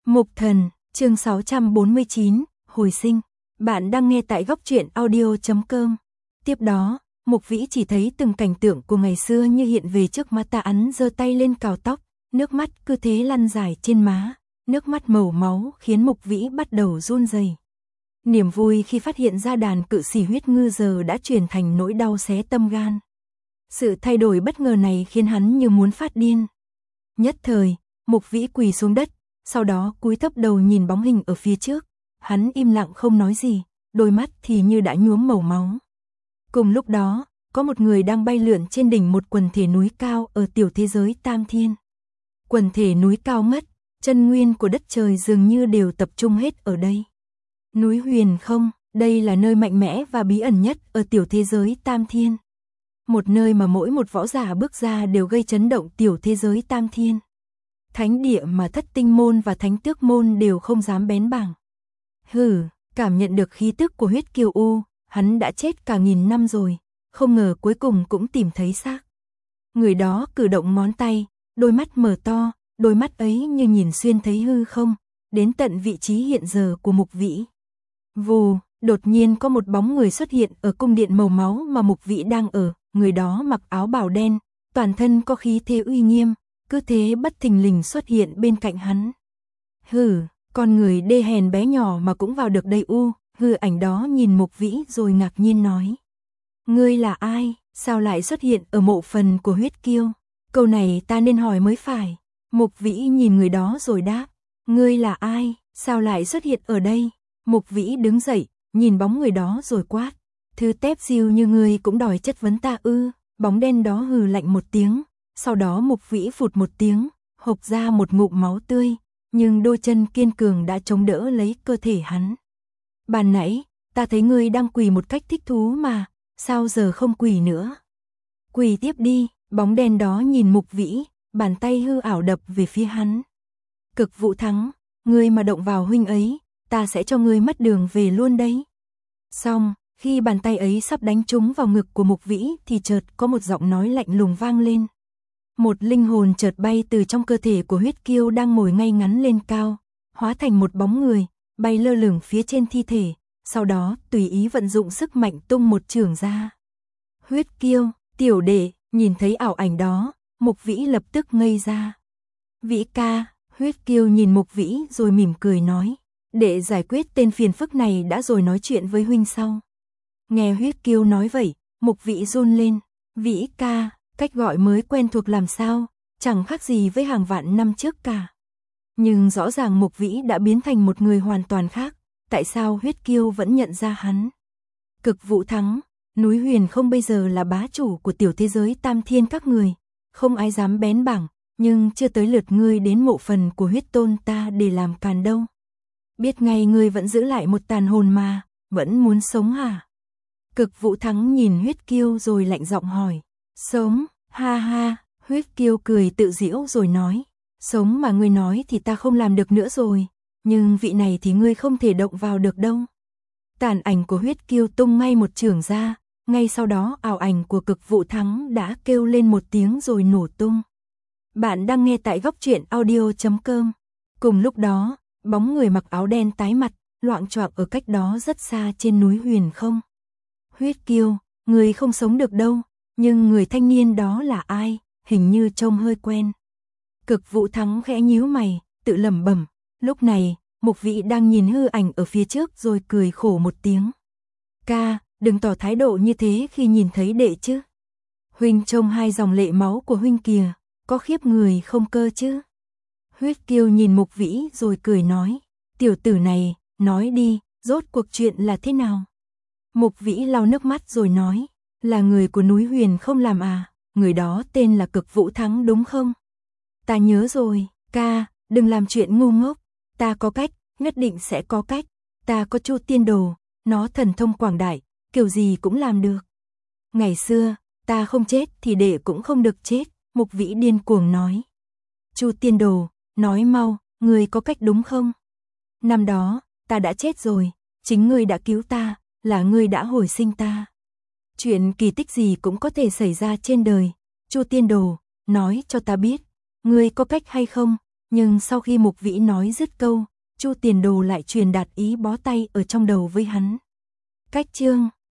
Mục Thần, chương 649, hồi sinh. Bạn đang nghe tại góc truyện audio.com. Tiếp đó, Mục Vĩ chỉ thấy từng cảnh tượng của ngày xưa như hiện về trước mắt ta, hắn giơ tay lên cào tóc, nước mắt cứ thế lăn dài trên má, nước mắt màu máu khiến Mục Vĩ bắt đầu run rẩy. Niềm vui khi phát hiện ra đàn cự xỉ huyết ngư giờ đã chuyển thành nỗi đau xé tâm gan. Sự thay đổi bất ngờ này khiến hắn như muốn phát điên. Nhất thời, Mục Vĩ quỳ xuống đất, sau đó cúi thấp đầu nhìn bóng hình ở phía trước. Hắn im lặng không nói gì, đôi mắt thì như đã nhuốm màu máu. Cùng lúc đó, có một người đang bay lượn trên đỉnh một quần thể núi cao ở tiểu thế giới Tam Thiên. Quần thể núi cao ngất, chân nguyên của đất trời dường như đều tập trung hết ở đây. Núi Huyền Không, đây là nơi mạnh mẽ và bí ẩn nhất ở tiểu thế giới Tam Thiên. Một nơi mà mỗi một võ giả bước ra đều gây chấn động tiểu thế giới Tam Thiên. Thánh địa mà Thất Tinh môn và Thánh Tước môn đều không dám bén mảng. Cảm nhận được khí tức của huyết kiều u, hắn đã chết cả 1000 năm rồi, không ngờ cuối cùng cũng tìm thấy xác. Người đó cử động ngón tay, đôi mắt mở to, đôi mắt ấy như nhìn xuyên thấy hư không, đến tận vị trí hiện giờ của Mục Vĩ. Vù, đột nhiên có một bóng người xuất hiện ở cung điện màu máu mà Mục Vĩ đang ở, người đó mặc áo bào đen, toàn thân có khí thế uy nghiêm, cứ thế bất thình lình xuất hiện bên cạnh hắn. Con người đê hèn bé nhỏ mà cũng vào được đây u, ảnh đó nhìn Mục Vĩ rồi ngạc nhiên nói. Ngươi là ai, sao lại xuất hiện ở mộ phần của huyết kiêu? Câu này ta nên hỏi mới phải. Mục Vĩ nhìn người đó rồi đáp. Ngươi là ai, sao lại xuất hiện ở đây? Mục Vĩ đứng dậy, nhìn bóng người đó rồi quát. Thứ tép diêu như ngươi cũng đòi chất vấn ta ư? Bóng đen đó hừ lạnh một tiếng. Sau đó Mục Vĩ phụt một tiếng, hộc ra một ngụm máu tươi, nhưng đôi chân kiên cường đã chống đỡ lấy cơ thể hắn. Ban nãy, ta thấy ngươi đang quỳ một cách thích thú mà, sao giờ không quỳ nữa? Quỳ tiếp đi, bóng đen đó nhìn Mục Vĩ, bàn tay hư ảo đập về phía hắn. Cực Vũ Thắng, ngươi mà động vào huynh ấy, ta sẽ cho ngươi mất đường về luôn đấy. Xong, khi bàn tay ấy sắp đánh trúng vào ngực của Mục Vĩ thì chợt có một giọng nói lạnh lùng vang lên. Một linh hồn chợt bay từ trong cơ thể của huyết kiêu đang ngồi ngay ngắn lên cao, hóa thành một bóng người, bay lơ lửng phía trên thi thể, sau đó tùy ý vận dụng sức mạnh tung một chưởng ra. Huyết kiêu, tiểu đệ, nhìn thấy ảo ảnh đó, Mục Vĩ lập tức ngây ra. Vĩ ca, huyết kiêu nhìn Mục Vĩ rồi mỉm cười nói, để giải quyết tên phiền phức này đã rồi nói chuyện với huynh sau. Nghe huyết kiêu nói vậy, Mục Vĩ run lên. Vĩ ca, cách gọi mới quen thuộc làm sao, chẳng khác gì với hàng vạn năm trước cả. Nhưng rõ ràng Mục Vĩ đã biến thành một người hoàn toàn khác, tại sao huyết kiêu vẫn nhận ra hắn? Cực Vũ Thắng, núi Huyền Không bây giờ là bá chủ của tiểu thế giới Tam Thiên các người, không ai dám bén bảng, nhưng chưa tới lượt ngươi đến mộ phần của huyết tôn ta để làm càn đâu. Biết ngay ngươi vẫn giữ lại một tàn hồn mà, vẫn muốn sống hả? Cực Vũ Thắng nhìn huyết kiêu rồi lạnh giọng hỏi. Sống, ha ha, huyết kiêu cười tự giễu rồi nói. Sống mà ngươi nói thì ta không làm được nữa rồi, nhưng vị này thì ngươi không thể động vào được đâu. Tàn ảnh của huyết kiêu tung ngay một chưởng ra, ngay sau đó ảo ảnh của Cực Vũ Thắng đã kêu lên một tiếng rồi nổ tung. Bạn đang nghe tại góc truyện audio.com. Cùng lúc đó, bóng người mặc áo đen tái mặt, loạng choạng ở cách đó rất xa trên núi Huyền Không. Huyết kiêu, ngươi không sống được đâu, nhưng người thanh niên đó là ai, hình như trông hơi quen. Cực Vũ Thắng khẽ nhíu mày, tự lẩm bẩm. Lúc này, Mục Vĩ đang nhìn hư ảnh ở phía trước rồi cười khổ một tiếng. Ca, đừng tỏ thái độ như thế khi nhìn thấy đệ chứ. Huynh trông hai dòng lệ máu của huynh kìa, có khiếp người không cơ chứ. Huyết kiêu nhìn Mục Vĩ rồi cười nói. Tiểu tử này, nói đi, rốt cuộc chuyện là thế nào? Mục Vĩ lau nước mắt rồi nói. Là người của núi Huyền Không làm à, người đó tên là Cực Vũ Thắng đúng không? Ta nhớ rồi, ca, đừng làm chuyện ngu ngốc, ta có cách, nhất định sẽ có cách, ta có Chu Tiên Đồ, nó thần thông quảng đại, kiểu gì cũng làm được. Ngày xưa, ta không chết thì đệ cũng không được chết, Mục Vĩ điên cuồng nói. Chu Tiên Đồ, nói mau, ngươi có cách đúng không? Năm đó, ta đã chết rồi, chính ngươi đã cứu ta, là ngươi đã hồi sinh ta. Chuyện kỳ tích gì cũng có thể xảy ra trên đời. Chu Tiên Đồ, nói cho ta biết, ngươi có cách hay không? Nhưng sau khi Mục Vĩ nói dứt câu, Chu Tiền Đồ lại truyền đạt ý bó tay ở trong đầu với hắn. Cách chương